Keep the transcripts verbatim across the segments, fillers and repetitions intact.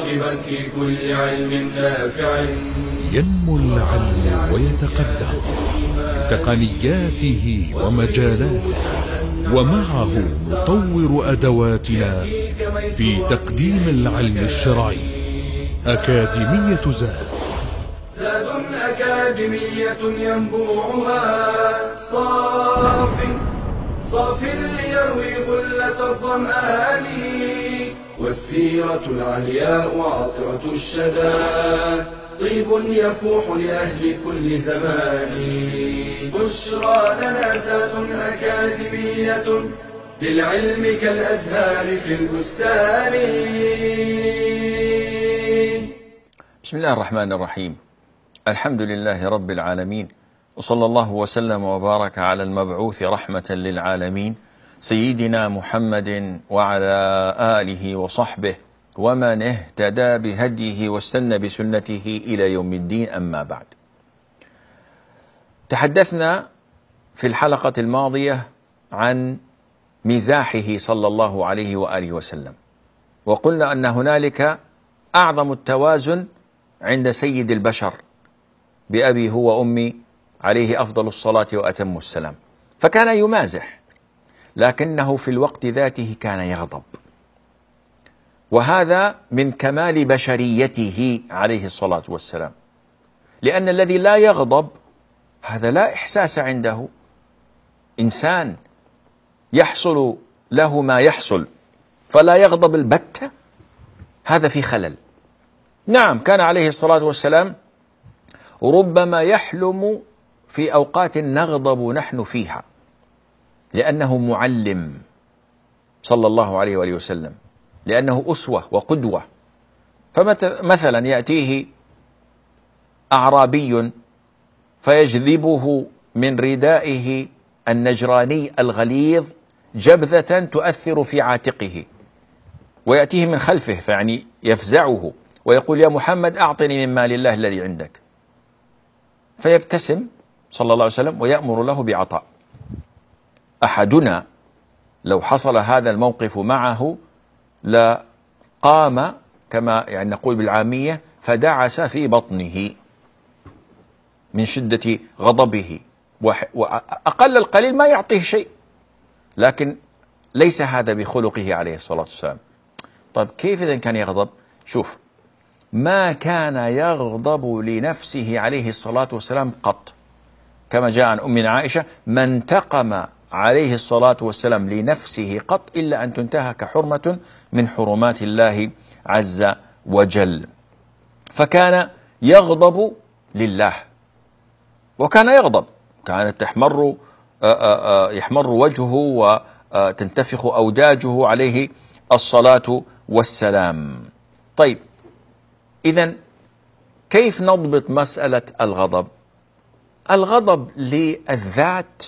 راغبا في كل علم نافع. ينمو العلم ويتقدم بتقنياته ومجالاته، ومعه نطور أدواتنا في تقديم العلم الشرعي. أكاديمية زاد، زاد أكاديمية ينبوعها صاف صاف ليروي غلة الظمآن، والسيرة العلياء عطرة الشدى طيب يفوح لأهل كل زمان. بشرى لنا زاد أكاديمية للعلم كالأزهار في البستان. بسم الله الرحمن الرحيم. الحمد لله رب العالمين، وصلى الله وسلم وبارك على المبعوث رحمة للعالمين سيدنا محمد وعلى آله وصحبه ومن اهتدى بهديه واستنى بسنته إلى يوم الدين. أما بعد، تحدثنا في الحلقة الماضية عن مزاحه صلى الله عليه وآله وسلم، وقلنا أن هنالك أعظم التوازن عند سيد البشر بأبي هو وأمي عليه أفضل الصلاة وأتم السلام، فكان يمازح، لكنه في الوقت ذاته كان يغضب، وهذا من كمال بشريته عليه الصلاة والسلام، لأن الذي لا يغضب هذا لا إحساس عنده. إنسان يحصل له ما يحصل فلا يغضب البتة، هذا في خلل. نعم، كان عليه الصلاة والسلام ربما يحلم في أوقات نغضب نحن فيها، لأنه معلم صلى الله عليه وآله وسلم، لأنه أسوة وقدوة. فمثلا يأتيه أعرابي فيجذبه من ردائه النجراني الغليظ جبذة تؤثر في عاتقه، ويأتيه من خلفه فيعني يفزعه ويقول: يا محمد أعطني من مال الله الذي عندك، فيبتسم صلى الله عليه وسلم ويأمر له بعطاء. أحدنا لو حصل هذا الموقف معه لقام كما يعني نقول بالعامية فدعس في بطنه من شدة غضبه، وأقل القليل ما يعطيه شيء، لكن ليس هذا بخلقه عليه الصلاة والسلام. طيب كيف إذن كان يغضب؟ شوف، ما كان يغضب لنفسه عليه الصلاة والسلام قط، كما جاء عن أمنا عائشة: ما انتقم عليه الصلاة والسلام لنفسه قط إلا أن تنتهك حرمة من حرمات الله عز وجل. فكان يغضب لله، وكان يغضب، كانت تحمر يحمر وجهه وتنتفخ أوداجه عليه الصلاة والسلام. طيب، إذن كيف نضبط مسألة الغضب؟ الغضب للذات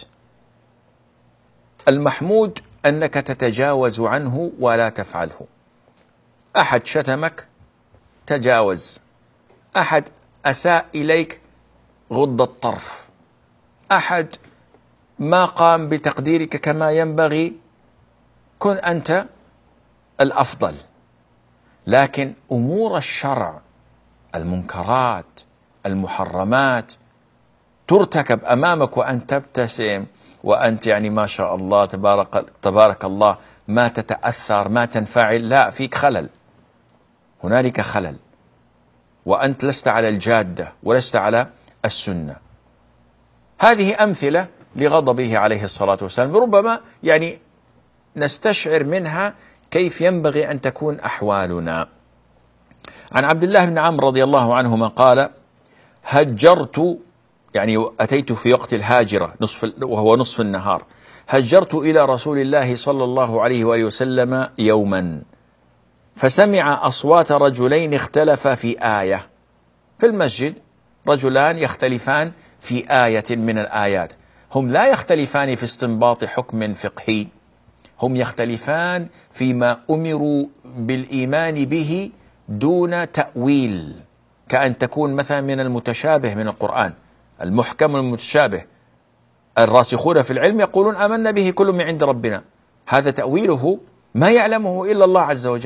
المحمود أنك تتجاوز عنه ولا تفعله. أحد شتمك تجاوز، أحد أساء إليك غض الطرف، أحد ما قام بتقديرك كما ينبغي كن أنت الأفضل. لكن أمور الشرع، المنكرات، المحرمات، ترتكب أمامك وأنت تبتسم وأنت يعني ما شاء الله تبارك, تبارك الله ما تتأثر ما تنفعل، لا، فيك خلل، هنالك خلل، وأنت لست على الجادة ولست على السنة. هذه أمثلة لغضبه عليه الصلاة والسلام، ربما يعني نستشعر منها كيف ينبغي أن تكون أحوالنا. عن عبد الله بن عمرو رضي الله عنهما قال: هجرت، يعني أتيت في وقت الهاجرة نصف وهو نصف النهار، هجرت إلى رسول الله صلى الله عليه وآله وسلم يوما، فسمع أصوات رجلين اختلفا في آية في المسجد، رجلان يختلفان في آية من الآيات، هم لا يختلفان في استنباط حكم فقهي، هم يختلفان فيما أمروا بالإيمان به دون تأويل، كأن تكون مثلا من المتشابه من القرآن، المحكم المتشابه. الراسخون في العلم يقولون آمنا به كل من عند ربنا، هذا تأويله ما يعلمه إلا الله عز وجل.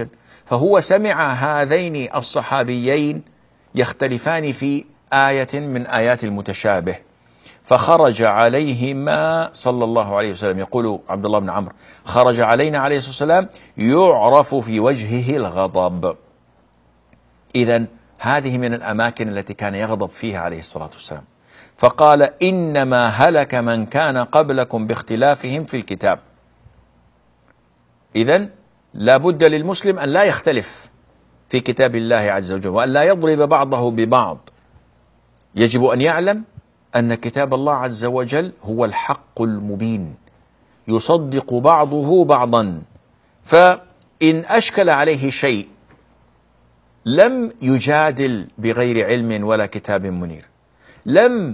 فهو سمع هذين الصحابيين يختلفان في آية من آيات المتشابه، فخرج عليهما صلى الله عليه وسلم. يقول عبد الله بن عمرو: خرج علينا عليه الصلاة والسلام يعرف في وجهه الغضب. إذن هذه من الأماكن التي كان يغضب فيها عليه الصلاة والسلام، فقال: إنما هلك من كان قبلكم باختلافهم في الكتاب. إذن لا بد للمسلم أن لا يختلف في كتاب الله عز وجل، وأن لا يضرب بعضه ببعض. يجب أن يعلم أن كتاب الله عز وجل هو الحق المبين، يصدق بعضه بعضا، فإن أشكل عليه شيء لم يجادل بغير علم ولا كتاب منير، لم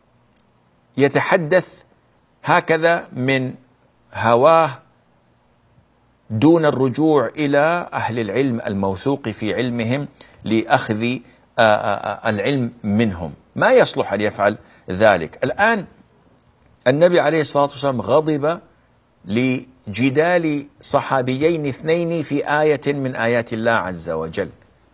يتحدث هكذا من هواه دون الرجوع إلى أهل العلم الموثوق في علمهم لأخذ العلم منهم. ما يصلح أن يفعل ذلك. الآن النبي عليه الصلاة والسلام غضب لجدال صحابيين اثنين في آية من آيات الله عز وجل.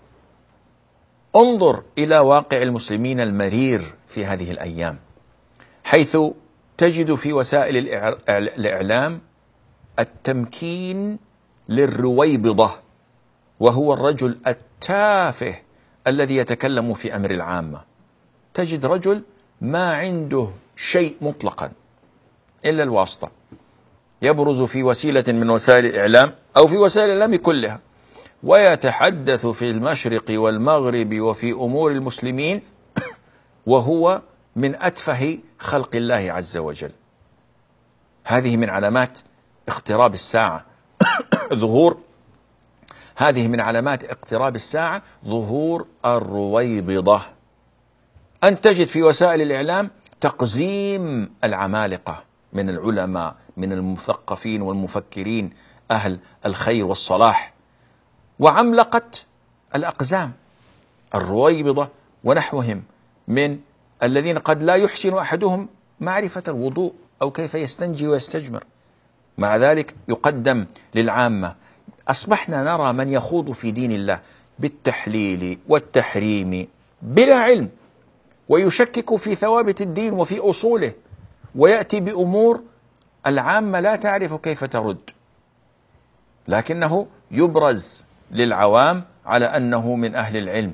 انظر إلى واقع المسلمين المرير في هذه الأيام، حيث تجد في وسائل الإعلام التمكين للرويبضة، وهو الرجل التافه الذي يتكلم في أمر العامة. تجد رجل ما عنده شيء مطلقا إلا الواسطة، يبرز في وسيلة من وسائل الإعلام أو في وسائل الإعلام كلها، ويتحدث في المشرق والمغرب وفي أمور المسلمين وهو من أتفه خلق الله عز وجل. هذه من علامات اقتراب الساعة ظهور هذه من علامات اقتراب الساعة ظهور الرويبضة. أن تجد في وسائل الإعلام تقزيم العمالقة من العلماء، من المثقفين والمفكرين أهل الخير والصلاح، وعملقة الأقزام الرويبضة ونحوهم من الذين قد لا يحسن أحدهم معرفة الوضوء أو كيف يستنجي ويستجمر، مع ذلك يقدم للعامة. أصبحنا نرى من يخوض في دين الله بالتحليل والتحريم بلا علم، ويشكك في ثوابت الدين وفي أصوله، ويأتي بأمور العامة لا تعرف كيف ترد، لكنه يبرز للعوام على أنه من أهل العلم،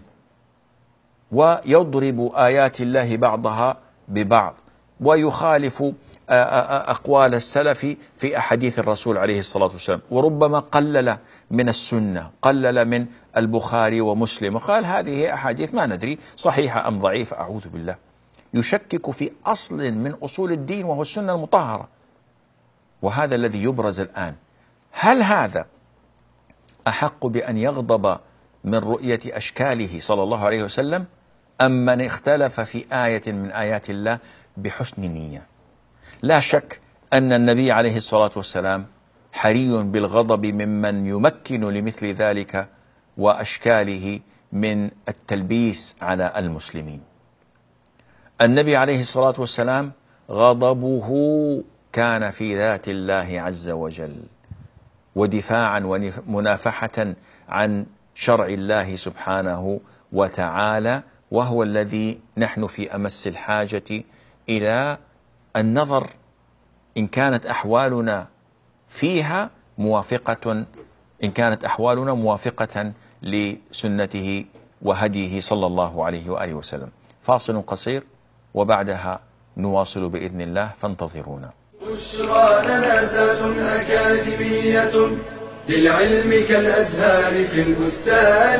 ويضرب آيات الله بعضها ببعض، ويخالف أقوال السلف في أحاديث الرسول عليه الصلاة والسلام، وربما قلل من السنة، قلل من البخاري ومسلم، وقال هذه أحاديث ما ندري صحيحة أم ضعيفة، أعوذ بالله. يشكك في أصل من أصول الدين وهو السنة المطهرة، وهذا الذي يبرز الآن. هل هذا أحق بأن يغضب من رؤية أشكاله صلى الله عليه وسلم، أم من اختلف في آية من آيات الله بحسن نية؟ لا شك أن النبي عليه الصلاة والسلام حري بالغضب ممن يمكن لمثل ذلك وأشكاله من التلبيس على المسلمين. النبي عليه الصلاة والسلام غضبه كان في ذات الله عز وجل، ودفاعا ومنافحة عن شرع الله سبحانه وتعالى، وهو الذي نحن في أمس الحاجة إلى النظر إن كانت أحوالنا فيها موافقة إن كانت أحوالنا موافقة لسنته وهديه صلى الله عليه وآله وسلم. فاصل قصير وبعدها نواصل بإذن الله، فانتظرونا. بشرى لنا زاد أكاديمية للعلم كالأزهار في البستان.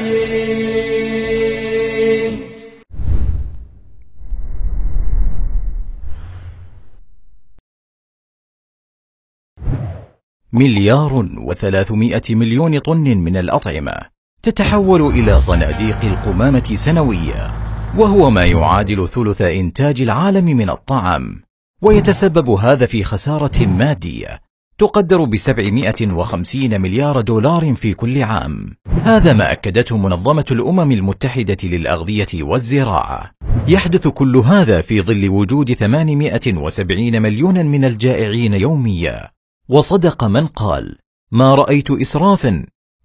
مليار وثلاثمائة مليون طن من الأطعمة تتحول إلى صناديق القمامة سنويا، وهو ما يعادل ثلث إنتاج العالم من الطعام، ويتسبب هذا في خسارة مادية تقدر بسبعمائة وخمسين مليار دولار في كل عام. هذا ما أكدته منظمة الأمم المتحدة للأغذية والزراعة. يحدث كل هذا في ظل وجود ثمانمائة وسبعين مليونا من الجائعين يوميا. وصدق من قال: ما رأيت إسرافا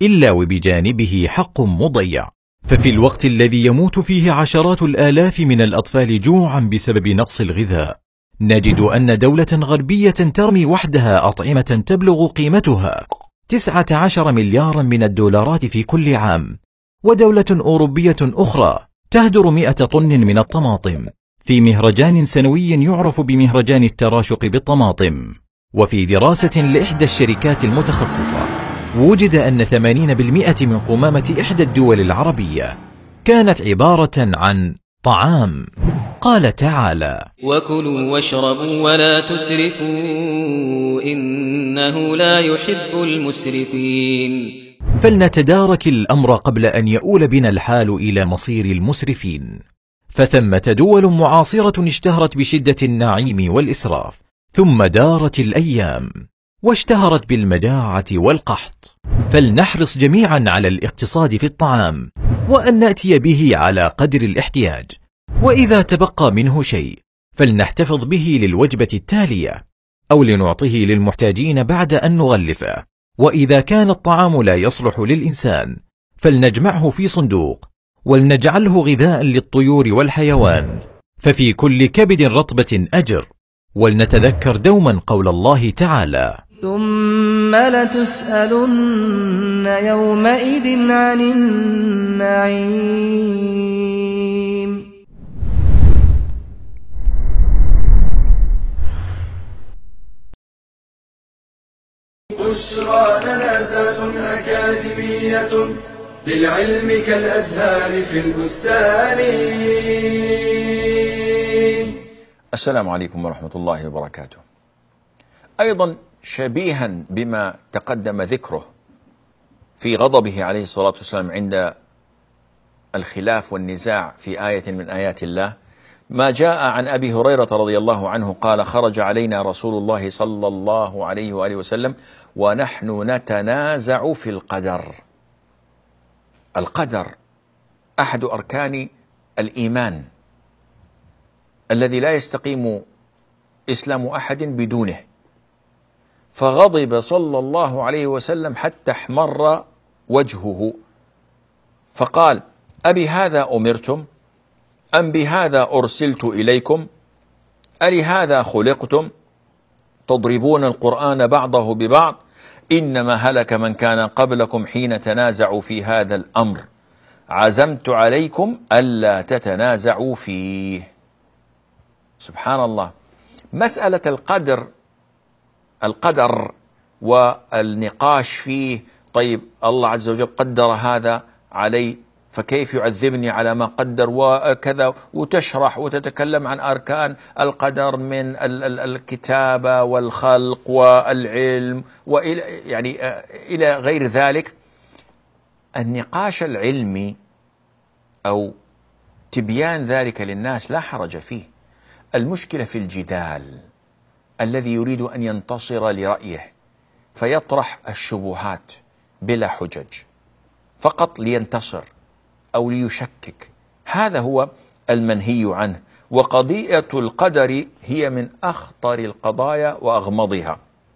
إلا وبجانبه حق مضيع. ففي الوقت الذي يموت فيه عشرات الآلاف من الأطفال جوعا بسبب نقص الغذاء، نجد أن دولة غربية ترمي وحدها أطعمة تبلغ قيمتها تسعة عشر مليارا من الدولارات في كل عام، ودولة أوروبية أخرى تهدر مئة طن من الطماطم في مهرجان سنوي يعرف بمهرجان التراشق بالطماطم. وفي دراسة لإحدى الشركات المتخصصة وجد أن ثمانين بالمئة من قمامة إحدى الدول العربية كانت عبارة عن طعام. قال تعالى: وكلوا واشربوا ولا تسرفوا إنه لا يحب المسرفين. فلنتدارك الأمر قبل أن يؤول بنا الحال إلى مصير المسرفين. فثمة دول معاصرة اشتهرت بشدة النعيم والإسراف، ثم دارت الأيام واشتهرت بالمجاعة والقحط. فلنحرص جميعا على الاقتصاد في الطعام، وأن نأتي به على قدر الاحتياج، وإذا تبقى منه شيء فلنحتفظ به للوجبة التالية أو لنعطيه للمحتاجين بعد أن نغلفه. وإذا كان الطعام لا يصلح للإنسان فلنجمعه في صندوق ولنجعله غذاء للطيور والحيوان، ففي كل كبد رطبة أجر. ولنتذكر دوما قول الله تعالى: ثم لتسألن يومئذ عن النعيم. بشرى لنا زاد أكاديمية للعلم كالأزهار في البستان. السلام عليكم ورحمة الله وبركاته. أيضا شبيها بما تقدم ذكره في غضبه عليه الصلاة والسلام عند الخلاف والنزاع في آية من آيات الله، ما جاء عن أبي هريرة رضي الله عنه قال: خرج علينا رسول الله صلى الله عليه وآله وسلم ونحن نتنازع في القدر. القدر أحد أركان الإيمان الذي لا يستقيم إسلام أحد بدونه. فغضب صلى الله عليه وسلم حتى احمر وجهه فقال: أبي هذا أمرتم أم بهذا أرسلت إليكم؟ ألهذا خلقتم تضربون القرآن بعضه ببعض؟ إنما هلك من كان قبلكم حين تنازعوا في هذا الأمر، عزمت عليكم ألا تتنازعوا فيه. سبحان الله. مسألة القدر القدر والنقاش فيه، طيب الله عز وجل قدر هذا علي فكيف يعذبني على ما قدر وكذا، وتشرح وتتكلم عن أركان القدر من الكتابة والخلق والعلم وإلى يعني إلى غير ذلك. النقاش العلمي أو تبيان ذلك للناس لا حرج فيه. المشكلة في الجدال الذي يريد أن ينتصر لرأيه فيطرح الشبهات بلا حجج فقط لينتصر أو ليشكك. هذا هو المنهي عنه. وقضية القدر هي من أخطر القضايا وأغمضها،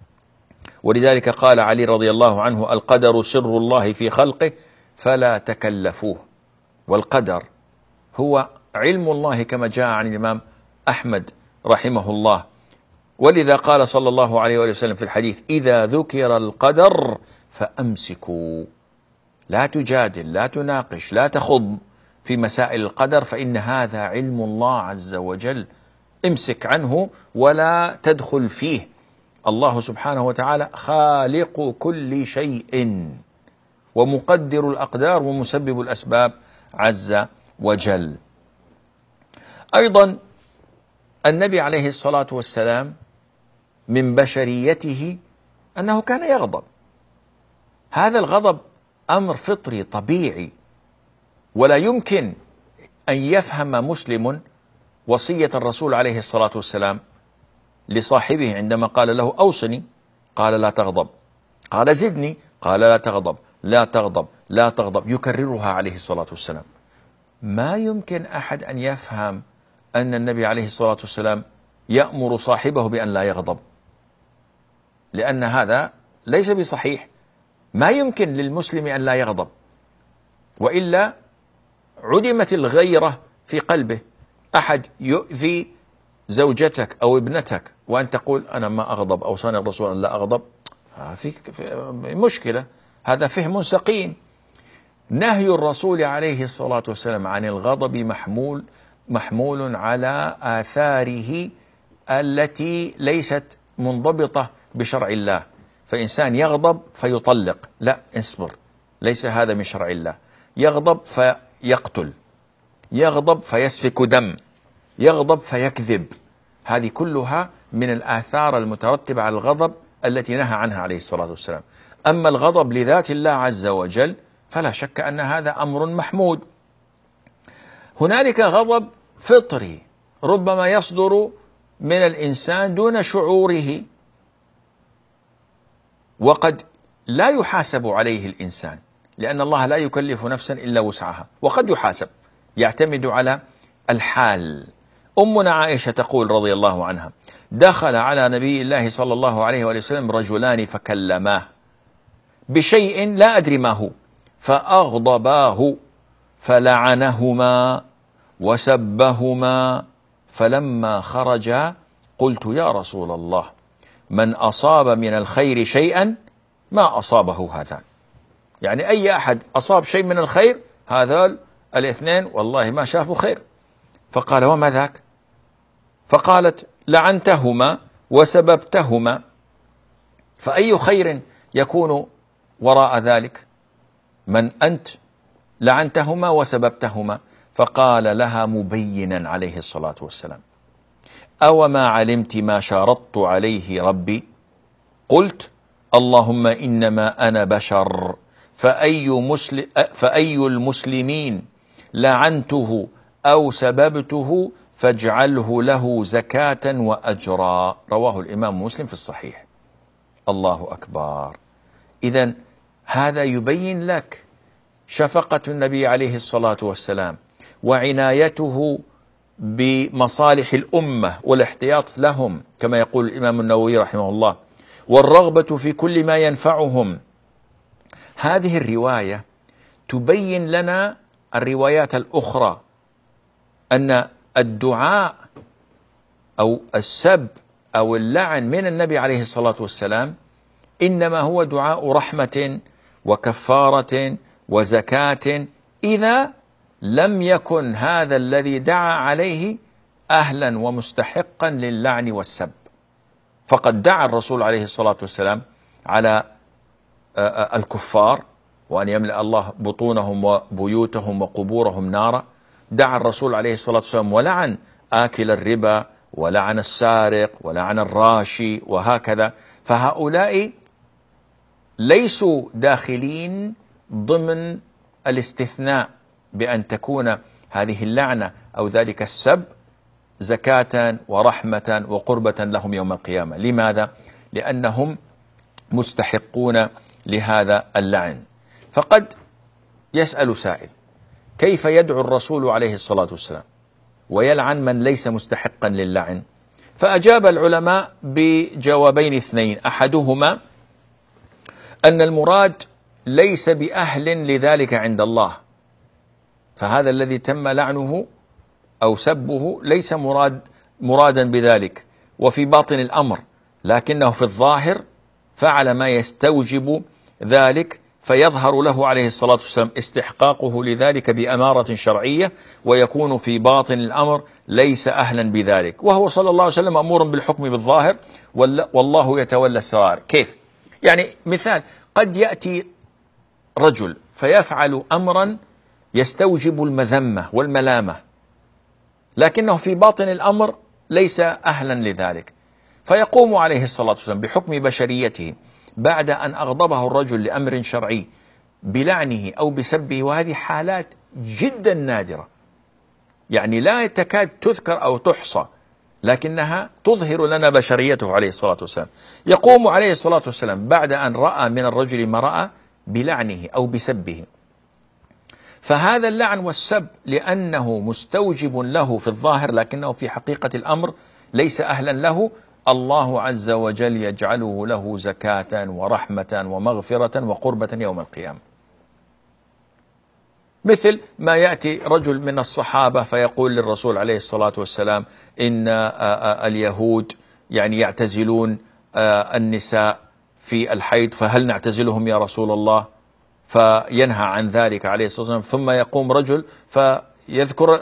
ولذلك قال علي رضي الله عنه: القدر سر الله في خلقه فلا تكلفوه. والقدر هو علم الله كما جاء عن الإمام أحمد رحمه الله. ولذا قال صلى الله عليه وسلم في الحديث: إذا ذكر القدر فأمسكوا، لا تجادل، لا تناقش، لا تخض في مسائل القدر، فإن هذا علم الله عز وجل، امسك عنه ولا تدخل فيه. الله سبحانه وتعالى خالق كل شيء ومقدر الأقدار ومسبب الأسباب عز وجل. أيضا النبي عليه الصلاة والسلام من بشريته أنه كان يغضب. هذا الغضب أمر فطري طبيعي، ولا يمكن أن يفهم مسلم وصية الرسول عليه الصلاة والسلام لصاحبه عندما قال له: أوصني، قال: لا تغضب، قال: زدني، قال: لا تغضب، لا تغضب، لا تغضب، يكررها عليه الصلاة والسلام. ما يمكن أحد أن يفهم أن النبي عليه الصلاة والسلام يأمر صاحبه بأن لا يغضب، لأن هذا ليس بصحيح. ما يمكن للمسلم أن لا يغضب، وإلا عدمت الغيرة في قلبه. أحد يؤذي زوجتك أو ابنتك وأن تقول أنا ما أغضب، أوصاني الرسول أن لا أغضب، في مشكلة، هذا فهم سقيم. نهي الرسول عليه الصلاة والسلام عن الغضب محمول محمول على آثاره التي ليست منضبطة بشرع الله. فإنسان يغضب فيطلق، لا، اصبر، ليس هذا من شرع الله. يغضب فيقتل، يغضب فيسفك دم، يغضب فيكذب، هذه كلها من الآثار المترتبة على الغضب التي نهى عنها عليه الصلاة والسلام. أما الغضب لذات الله عز وجل فلا شك أن هذا أمر محمود. هنالك غضب فطري ربما يصدر من الإنسان دون شعوره، وقد لا يحاسب عليه الإنسان، لأن الله لا يكلف نفسا إلا وسعها، وقد يحاسب، يعتمد على الحال. أمنا عائشة تقول رضي الله عنها: دخل على نبي الله صلى الله عليه وسلم رجلان فكلماه بشيء لا أدري ما هو، فأغضباه فلعنهما وسبهما، فلما خرجا قلت يا رسول الله من أصاب من الخير شيئا ما أصابه هذان. يعني أي أحد أصاب شيء من الخير، هذا الاثنين والله ما شافوا خير. فقال وما ذاك؟ فقالت لعنتهما وسببتهما، فأي خير يكون وراء ذلك؟ من أنت؟ لعنتهما وسببتهما. فقال لها مبينا عليه الصلاة والسلام: أو ما علمت ما شارطت عليه ربي؟ قلت اللهم إنما أنا بشر، فأي, مسلم فأي المسلمين لعنته أو سببته فاجعله له زكاة وأجرا. رواه الإمام مسلم في الصحيح. الله أكبر. إذن هذا يبين لك شفقة النبي عليه الصلاة والسلام وعنايته بمصالح الأمة والاحتياط لهم كما يقول الإمام النووي رحمه الله، والرغبة في كل ما ينفعهم. هذه الرواية تبين لنا الروايات الأخرى أن الدعاء أو السب أو اللعن من النبي عليه الصلاة والسلام إنما هو دعاء رحمة وكفارة وزكاة، إذا لم يكن هذا الذي دعا عليه أهلا ومستحقا للعن والسب. فقد دعا الرسول عليه الصلاة والسلام على الكفار وأن يملأ الله بطونهم وبيوتهم وقبورهم نارا، دعا الرسول عليه الصلاة والسلام ولعن آكل الربا ولعن السارق ولعن الراشي وهكذا. فهؤلاء ليسوا داخلين ضمن الاستثناء بأن تكون هذه اللعنة أو ذلك السب زكاة ورحمة وقربة لهم يوم القيامة. لماذا؟ لأنهم مستحقون لهذا اللعن. فقد يسأل سائل: كيف يدعو الرسول عليه الصلاة والسلام ويلعن من ليس مستحقا للعن؟ فأجاب العلماء بجوابين اثنين: أحدهما أن المراد ليس بأهل لذلك عند الله، فهذا الذي تم لعنه أو سبه ليس مراد مرادا بذلك وفي باطن الأمر، لكنه في الظاهر فعل ما يستوجب ذلك، فيظهر له عليه الصلاة والسلام استحقاقه لذلك بأمارة شرعية، ويكون في باطن الأمر ليس أهلا بذلك، وهو صلى الله عليه وسلم مأمور بالحكم بالظاهر والله يتولى السرائر. كيف؟ يعني مثال: قد يأتي رجل فيفعل أمرا يستوجب المذمة والملامة، لكنه في باطن الأمر ليس أهلا لذلك، فيقوم عليه الصلاة والسلام بحكم بشريته بعد أن أغضبه الرجل لأمر شرعي بلعنه أو بسبه، وهذه حالات جدا نادرة، يعني لا تكاد تذكر أو تحصى، لكنها تظهر لنا بشريته عليه الصلاة والسلام. يقوم عليه الصلاة والسلام بعد أن رأى من الرجل ما رأى بلعنه أو بسبه، فهذا اللعن والسب لأنه مستوجب له في الظاهر لكنه في حقيقة الأمر ليس أهلا له، الله عز وجل يجعله له زكاة ورحمة ومغفرة وقربة يوم القيامة. مثل ما يأتي رجل من الصحابة فيقول للرسول عليه الصلاة والسلام إن اليهود يعني يعتزلون النساء في الحيض، فهل نعتزلهم يا رسول الله؟ فينهى عن ذلك عليه الصلاة والسلام. ثم يقوم رجل فيذكر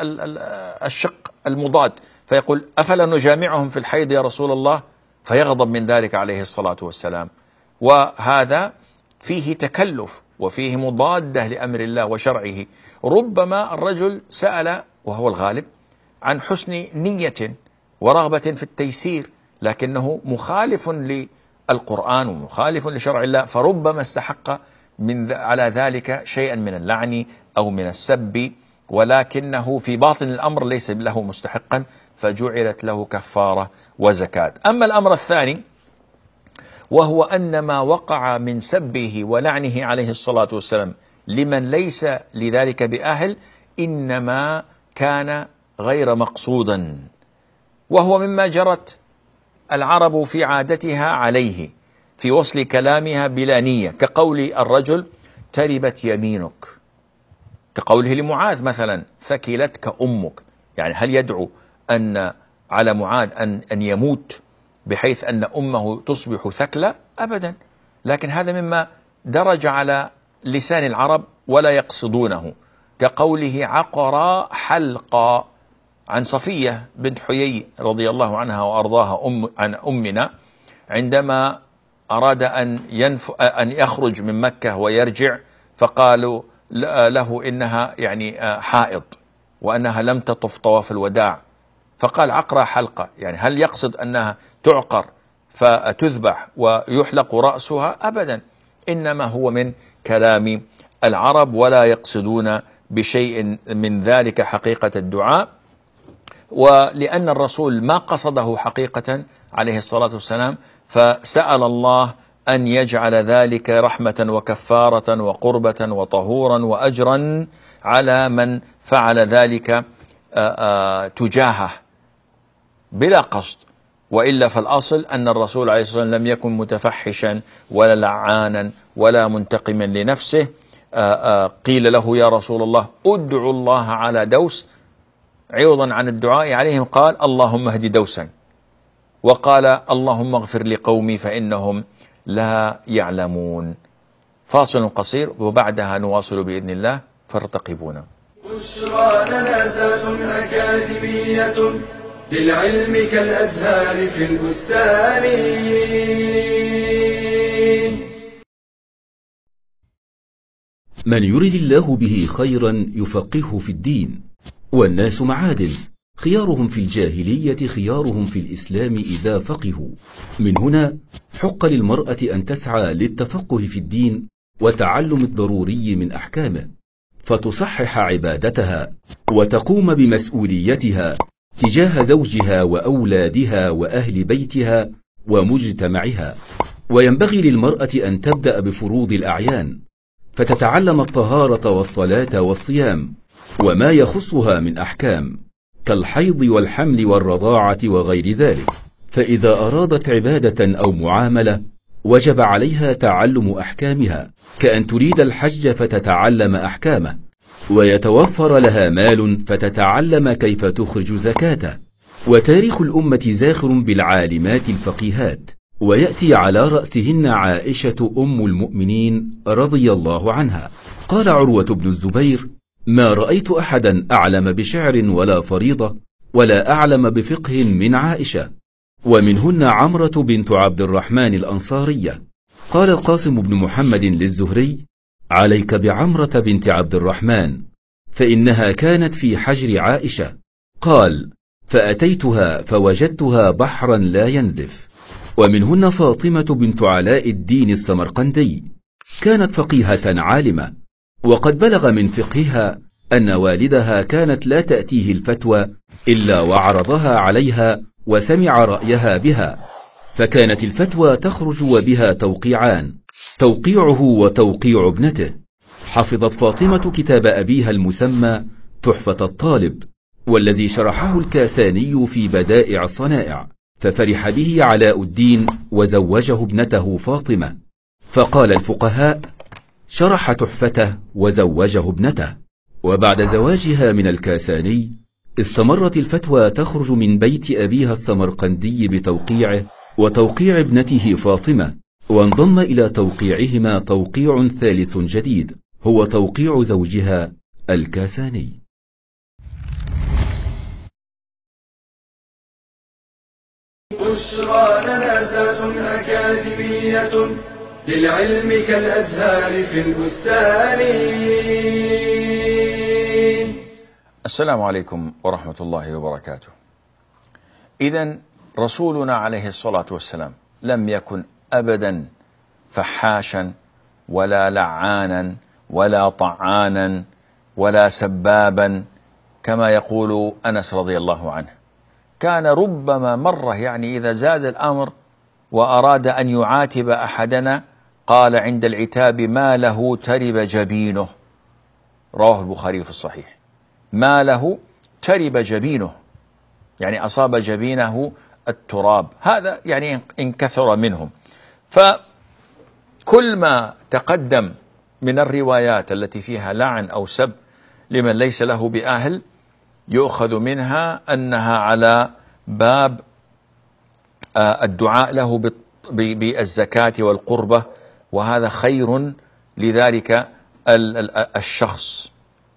الشق المضاد فيقول أفلا نجامعهم في الحيض يا رسول الله؟ فيغضب من ذلك عليه الصلاة والسلام. وهذا فيه تكلف وفيه مضادة لأمر الله وشرعه. ربما الرجل سأل وهو الغالب عن حسن نية ورغبة في التيسير، لكنه مخالف للقرآن ومخالف لشرع الله، فربما استحق من على ذلك شيئا من اللعن أو من السب، ولكنه في باطن الأمر ليس له مستحقا، فجعلت له كفارة وزكاة. أما الأمر الثاني وهو أن ما وقع من سبه ولعنه عليه الصلاة والسلام لمن ليس لذلك بأهل إنما كان غير مقصودا، وهو مما جرت العرب في عادتها عليه في وصل كلامها بلا نية، كقول الرجل تربت يمينك، كقوله لمعاذ مثلا ثكلتك أمك. يعني هل يدعو أن على معاذ أن, أن يموت بحيث أن أمه تصبح ثكلة؟ أبدا، لكن هذا مما درج على لسان العرب ولا يقصدونه، كقوله عقر حلقا عن صفية بنت حيي رضي الله عنها وأرضاها أم عن أمنا، عندما أراد أن, ينف أن يخرج من مكة ويرجع فقالوا له إنها يعني حائض وأنها لم تطف طواف الوداع، فقال عقر حلقة، يعني هل يقصد أنها تعقر فتذبح ويحلق رأسها؟ أبدا، إنما هو من كلام العرب ولا يقصدون بشيء من ذلك حقيقة الدعاء. ولأن الرسول ما قصده حقيقة عليه الصلاة والسلام، فسأل الله أن يجعل ذلك رحمة وكفارة وقربة وطهورا وأجرا على من فعل ذلك تجاهه بلا قصد. وإلا فالأصل أن الرسول عليه الصلاة والسلام لم يكن متفحشا ولا لعانا ولا منتقما لنفسه. قيل له يا رسول الله ادعوا الله على دوس، عوضا عن الدعاء عليهم قال اللهم اهد دوسا، وقال اللهم اغفر لقومي فإنهم لا يعلمون. فاصل قصير وبعدها نواصل بإذن الله، فارتقبونا. بشرى لنا زاد أكاديمية للعلم كالأزهار في البستان. من يرد الله به خيرا يفقهه في الدين. والناس معادن، خيارهم في الجاهلية خيارهم في الإسلام إذا فقهوا. من هنا حق للمرأة أن تسعى للتفقه في الدين وتعلم الضروري من أحكامه، فتصحح عبادتها وتقوم بمسؤوليتها تجاه زوجها وأولادها وأهل بيتها ومجتمعها. وينبغي للمرأة أن تبدأ بفروض الأعيان، فتتعلم الطهارة والصلاة والصيام وما يخصها من أحكام كالحيض والحمل والرضاعة وغير ذلك. فإذا أرادت عبادة أو معاملة وجب عليها تعلم أحكامها، كأن تريد الحج فتتعلم أحكامه، ويتوفر لها مال فتتعلم كيف تخرج زكاته. وتاريخ الأمة زاخر بالعالمات الفقيهات، ويأتي على رأسهن عائشة أم المؤمنين رضي الله عنها. قال عروة بن الزبير ما رأيت أحدا أعلم بشعر ولا فريضة ولا أعلم بفقه من عائشة. ومنهن عمرة بنت عبد الرحمن الأنصارية. قال القاسم بن محمد للزهري عليك بعمرة بنت عبد الرحمن فإنها كانت في حجر عائشة. قال فأتيتها فوجدتها بحرا لا ينزف. ومنهن فاطمة بنت علاء الدين السمرقندي، كانت فقيهة عالمة، وقد بلغ من فقهها أن والدها كانت لا تأتيه الفتوى إلا وعرضها عليها وسمع رأيها بها، فكانت الفتوى تخرج وبها توقيعان، توقيعه وتوقيع ابنته. حفظت فاطمة كتاب أبيها المسمى تحفة الطالب، والذي شرحه الكاساني في بدائع الصنائع، ففرح به علاء الدين وزوجه ابنته فاطمة. فقال الفقهاء: شرح تحفته وزوجه ابنته. وبعد زواجها من الكاساني استمرت الفتوى تخرج من بيت أبيها السمرقندي بتوقيعه وتوقيع ابنته فاطمة، وانضم إلى توقيعهما توقيع ثالث جديد هو توقيع زوجها الكاساني. بشرى لنا زاد أكاديمية للعلم كالأزهار في البستان. السلام عليكم ورحمة الله وبركاته. إذن رسولنا عليه الصلاة والسلام لم يكن أبدا فحاشا ولا لعانا ولا طعانا ولا سبابا كما يقول أنس رضي الله عنه. كان ربما مرة يعني إذا زاد الأمر وأراد أن يعاتب أحدنا قال عند العتاب: ما له ترب جبينه. رواه البخاري في الصحيح. ما له ترب جبينه، يعني أصاب جبينه التراب، هذا يعني إن كثر منهم. فكل ما تقدم من الروايات التي فيها لعن أو سب لمن ليس له بأهل يؤخذ منها أنها على باب الدعاء له بالزكاة والقربة، وهذا خير لذلك الشخص.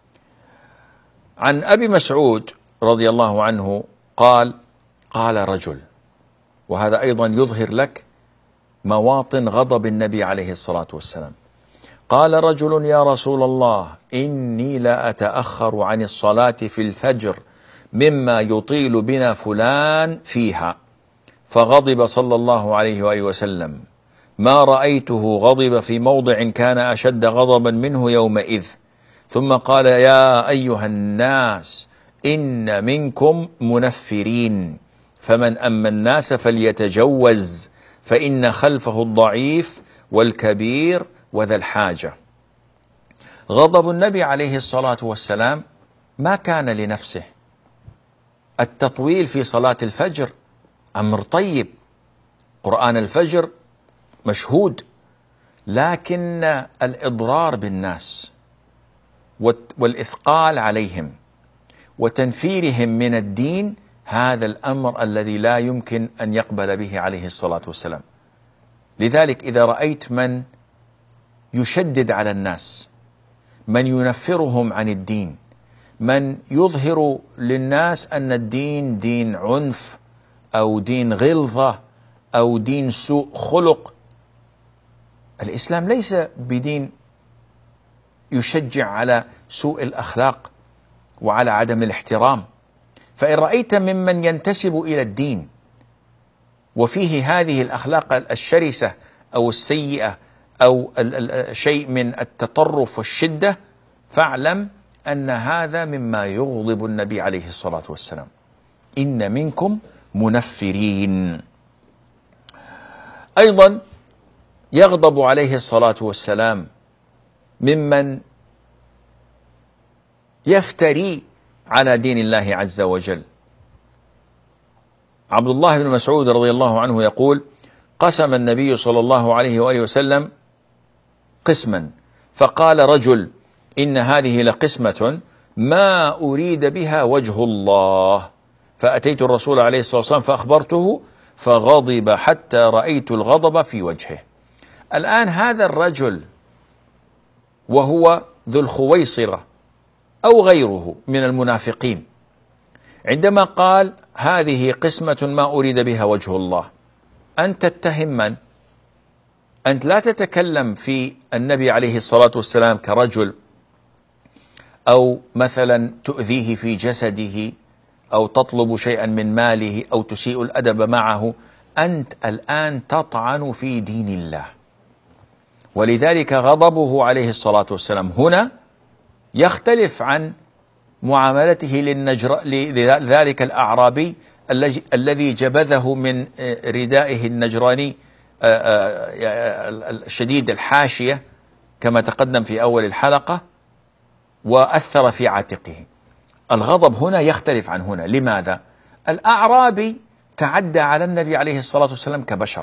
عن أبي مسعود رضي الله عنه قال: قال رجل، وهذا أيضا يظهر لك مواطن غضب النبي عليه الصلاة والسلام. قال رجل: يا رسول الله، إني لا أتأخر عن الصلاة في الفجر مما يطيل بنا فلان فيها. فغضب صلى الله عليه وآله وسلم، ما رأيته غضب في موضع كان أشد غضبا منه يومئذ. ثم قال: يا أيها الناس، إن منكم منفرين، فمن أما الناس فليتجوز، فإن خلفه الضعيف والكبير وذا الحاجة. غضب النبي عليه الصلاة والسلام ما كان لنفسه. التطويل في صلاة الفجر أمر طيب، قرآن الفجر مشهود، لكن الإضرار بالناس والإثقال عليهم وتنفيرهم من الدين هذا الأمر الذي لا يمكن أن يقبل به عليه الصلاة والسلام. لذلك إذا رأيت من يشدد على الناس، من ينفرهم عن الدين، من يظهر للناس أن الدين دين عنف أو دين غلظة أو دين سوء خلق، الإسلام ليس بدين يشجع على سوء الأخلاق وعلى عدم الاحترام. فإن رأيت ممن ينتسب إلى الدين وفيه هذه الأخلاق الشرسة أو السيئة أو شيء من التطرف والشدة، فاعلم أن هذا مما يغضب النبي عليه الصلاة والسلام. إن منكم منفرين. أيضا يغضب عليه الصلاة والسلام ممن يفتري على دين الله عز وجل. عبد الله بن مسعود رضي الله عنه يقول: قسم النبي صلى الله عليه وآله وسلم قسما، فقال رجل: إن هذه لقسمة ما أريد بها وجه الله. فأتيت الرسول عليه الصلاة والسلام فأخبرته فغضب حتى رأيت الغضب في وجهه. الآن هذا الرجل وهو ذو الخويصرة أو غيره من المنافقين عندما قال هذه قسمة ما أريد بها وجه الله، أنت تتهم من؟ أنت لا تتكلم في النبي عليه الصلاة والسلام كرجل، أو مثلا تؤذيه في جسده، أو تطلب شيئا من ماله، أو تسيء الأدب معه. أنت الآن تطعن في دين الله. ولذلك غضبه عليه الصلاة والسلام هنا يختلف عن معاملته للنجر لذلك الأعرابي الذي جبذه من ردائه النجراني شديد الحاشية كما تقدم في أول الحلقة وأثر في عاتقه. الغضب هنا يختلف عن هنا. لماذا؟ الأعرابي تعدى على النبي عليه الصلاة والسلام كبشر،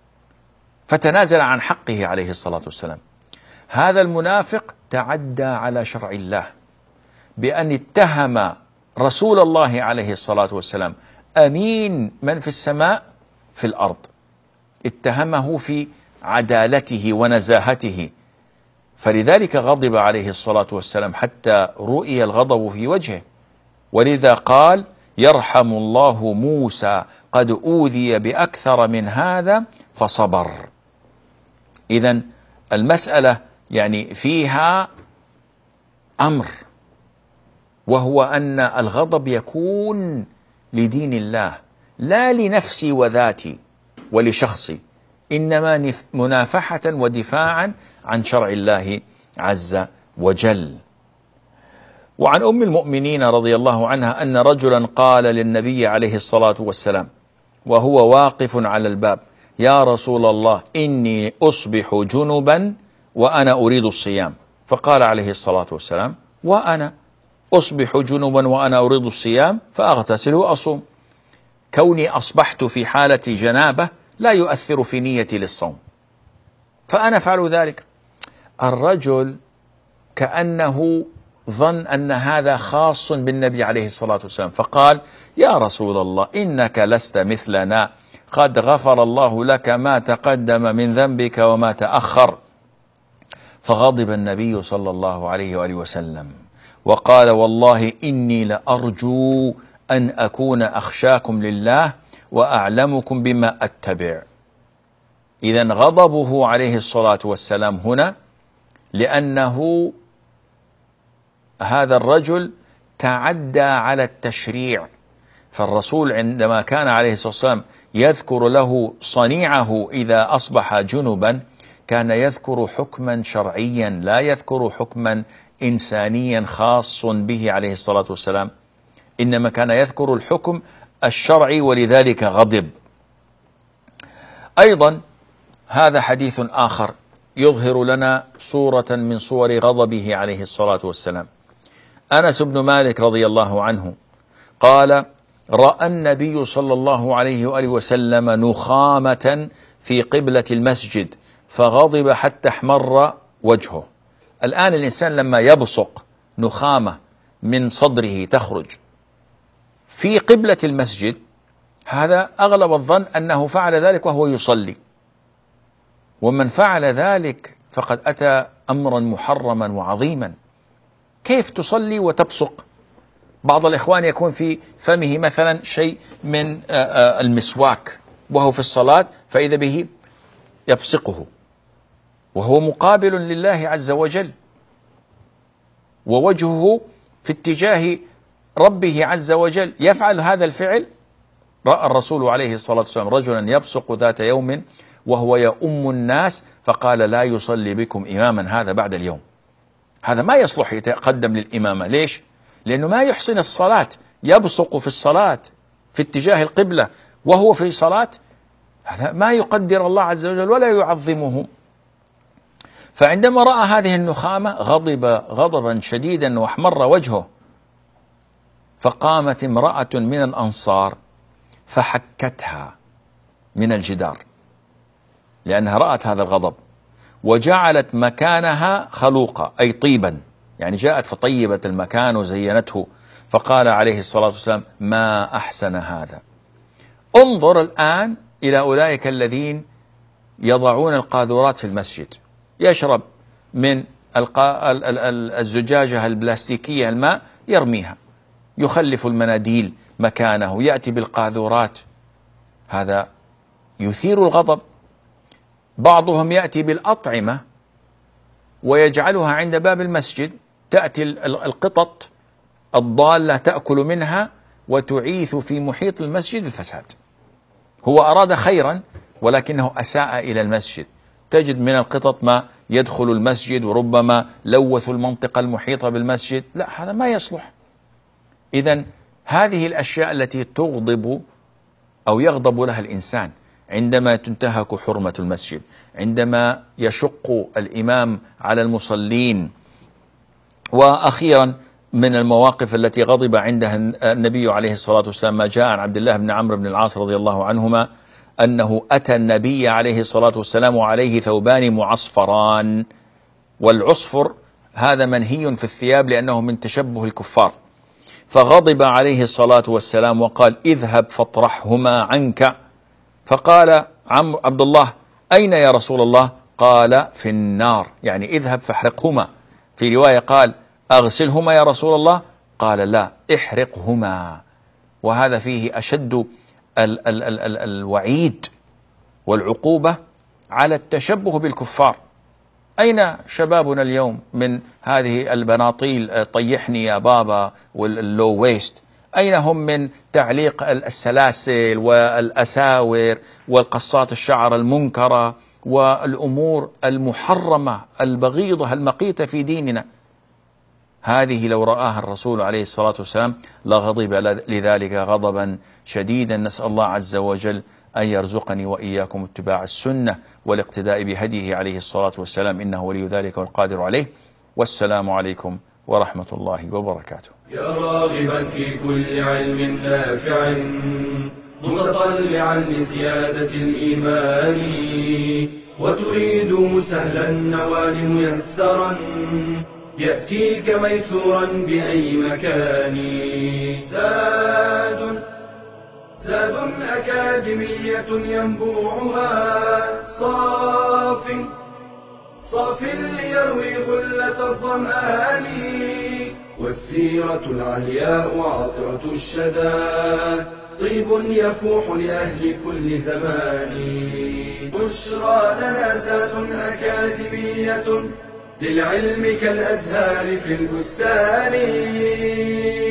فتنازل عن حقه عليه الصلاة والسلام. هذا المنافق تعدى على شرع الله بأن اتهم رسول الله عليه الصلاة والسلام أمين من في السماء في الأرض، اتهمه في عدالته ونزاهته، فلذلك غضب عليه الصلاة والسلام حتى رؤي الغضب في وجهه، ولذا قال: يرحم الله موسى قد أوذي بأكثر من هذا فصبر. إذن المسألة يعني فيها أمر، وهو أن الغضب يكون لدين الله لا لنفسي وذاتي ولشخصي، إنما منافحة ودفاعا عن شرع الله عز وجل. وعن أم المؤمنين رضي الله عنها أن رجلا قال للنبي عليه الصلاة والسلام وهو واقف على الباب: يا رسول الله إني أصبح جنبا وأنا أريد الصيام. فقال عليه الصلاة والسلام: وأنا أصبح جنبا وأنا أريد الصيام فأغتسل وأصوم. كوني أصبحت في حالة جنابة لا يؤثر في نيتي للصوم، فأنا أفعل ذلك. الرجل كأنه ظن أن هذا خاص بالنبي عليه الصلاة والسلام، فقال: يا رسول الله إنك لست مثلنا، قد غفر الله لك ما تقدم من ذنبك وما تأخر. فغضب النبي صلى الله عليه وآله وسلم وقال: والله إني لأرجو أن أكون أخشاكم لله وأعلمكم بما أتبع. إذن غضبه عليه الصلاة والسلام هنا لأنه هذا الرجل تعدى على التشريع، فالرسول عندما كان عليه الصلاة والسلام يذكر له صنيعه إذا أصبح جنبا كان يذكر حكما شرعيا لا يذكر حكما إنسانيا خاص به عليه الصلاة والسلام، إنما كان يذكر الحكم الشرعي، ولذلك غضب. أيضا هذا حديث آخر يظهر لنا صورة من صور غضبه عليه الصلاة والسلام. أنس بن مالك رضي الله عنه قال: رأى النبي صلى الله عليه وآله وسلم نخامة في قبلة المسجد فغضب حتى احمر وجهه. الآن الإنسان لما يبصق نخامة من صدره تخرج في قبلة المسجد، هذا أغلب الظن أنه فعل ذلك وهو يصلي، ومن فعل ذلك فقد أتى أمرا محرما وعظيما. كيف تصلي وتبصق؟ بعض الإخوان يكون في فمه مثلا شيء من المسواك وهو في الصلاة، فإذا به يبصقه وهو مقابل لله عز وجل ووجهه في اتجاه ربه عز وجل، يفعل هذا الفعل. رأى الرسول عليه الصلاة والسلام رجلا يبصق ذات يوم وهو يؤم الناس فقال: لا يصلي بكم إماما هذا بعد اليوم. هذا ما يصلح يتقدم للإمامة. ليش؟ لأنه ما يحسن الصلاة، يبصق في الصلاة في اتجاه القبلة وهو في صلاة، هذا ما يقدر الله عز وجل ولا يعظمه. فعندما رأى هذه النخامة غضب غضبا شديدا واحمر وجهه، فقامت امرأة من الأنصار فحكتها من الجدار لأنها رأت هذا الغضب، وجعلت مكانها خلوقة أي طيبا، يعني جاءت فطيبت المكان وزينته. فقال عليه الصلاة والسلام: ما أحسن هذا. انظر الآن إلى أولئك الذين يضعون القاذورات في المسجد، يشرب من الزجاجة البلاستيكية الماء يرميها، يخلف المناديل مكانه، يأتي بالقاذورات، هذا يثير الغضب. بعضهم يأتي بالأطعمة ويجعلها عند باب المسجد، تأتي القطط الضالة تأكل منها وتعيث في محيط المسجد الفساد. هو أراد خيرا ولكنه أساء إلى المسجد. تجد من القطط ما يدخل المسجد وربما لوث المنطقة المحيطة بالمسجد، لا، هذا ما يصلح. إذن هذه الأشياء التي تغضب أو يغضب لها الإنسان عندما تنتهك حرمة المسجد، عندما يشق الإمام على المصلين. وأخيرا من المواقف التي غضب عندها النبي عليه الصلاة والسلام ما جاء عن عبد الله بن عمرو بن العاص رضي الله عنهما أنه أتى النبي عليه الصلاة والسلام وعليه ثوبان معصفران، والعصفر هذا منهي في الثياب لأنه من تشبه الكفار، فغضب عليه الصلاة والسلام وقال اذهب فاطرحهما عنك. فقال عبد الله أين يا رسول الله؟ قال في النار، يعني اذهب فاحرقهما. في رواية قال أغسلهما يا رسول الله؟ قال لا، احرقهما. وهذا فيه أشد ال ال ال ال الوعيد والعقوبة على التشبه بالكفار. أين شبابنا اليوم من هذه البناطيل طيحني يا بابا واللو ويست؟ أين هم من تعليق السلاسل والأساور والقصات الشعر المنكرة والأمور المحرمة البغيضة المقيتة في ديننا؟ هذه لو رآها الرسول عليه الصلاة والسلام لغضب لذلك غضبا شديدا. نسأل الله عز وجل أن يرزقني وإياكم اتباع السنة والاقتداء بهديه عليه الصلاة والسلام، إنه ولي ذلك والقادر عليه. والسلام عليكم ورحمة الله وبركاته. يا راغبا في كل علم نافع متطلعا لزيادة الإيمان، وتريد سهلا النوال ميسرا يأتيك ميسورا بأي مكان. زاد زاد أكاديمية ينبوعها صاف صاف ليروي غلة الظمآن، والسيرة العلياء عطرة الشدى طيب يفوح لأهل كل زمان. بشرى لنا زاد أكاديمية للعلم كالأزهار في البستان.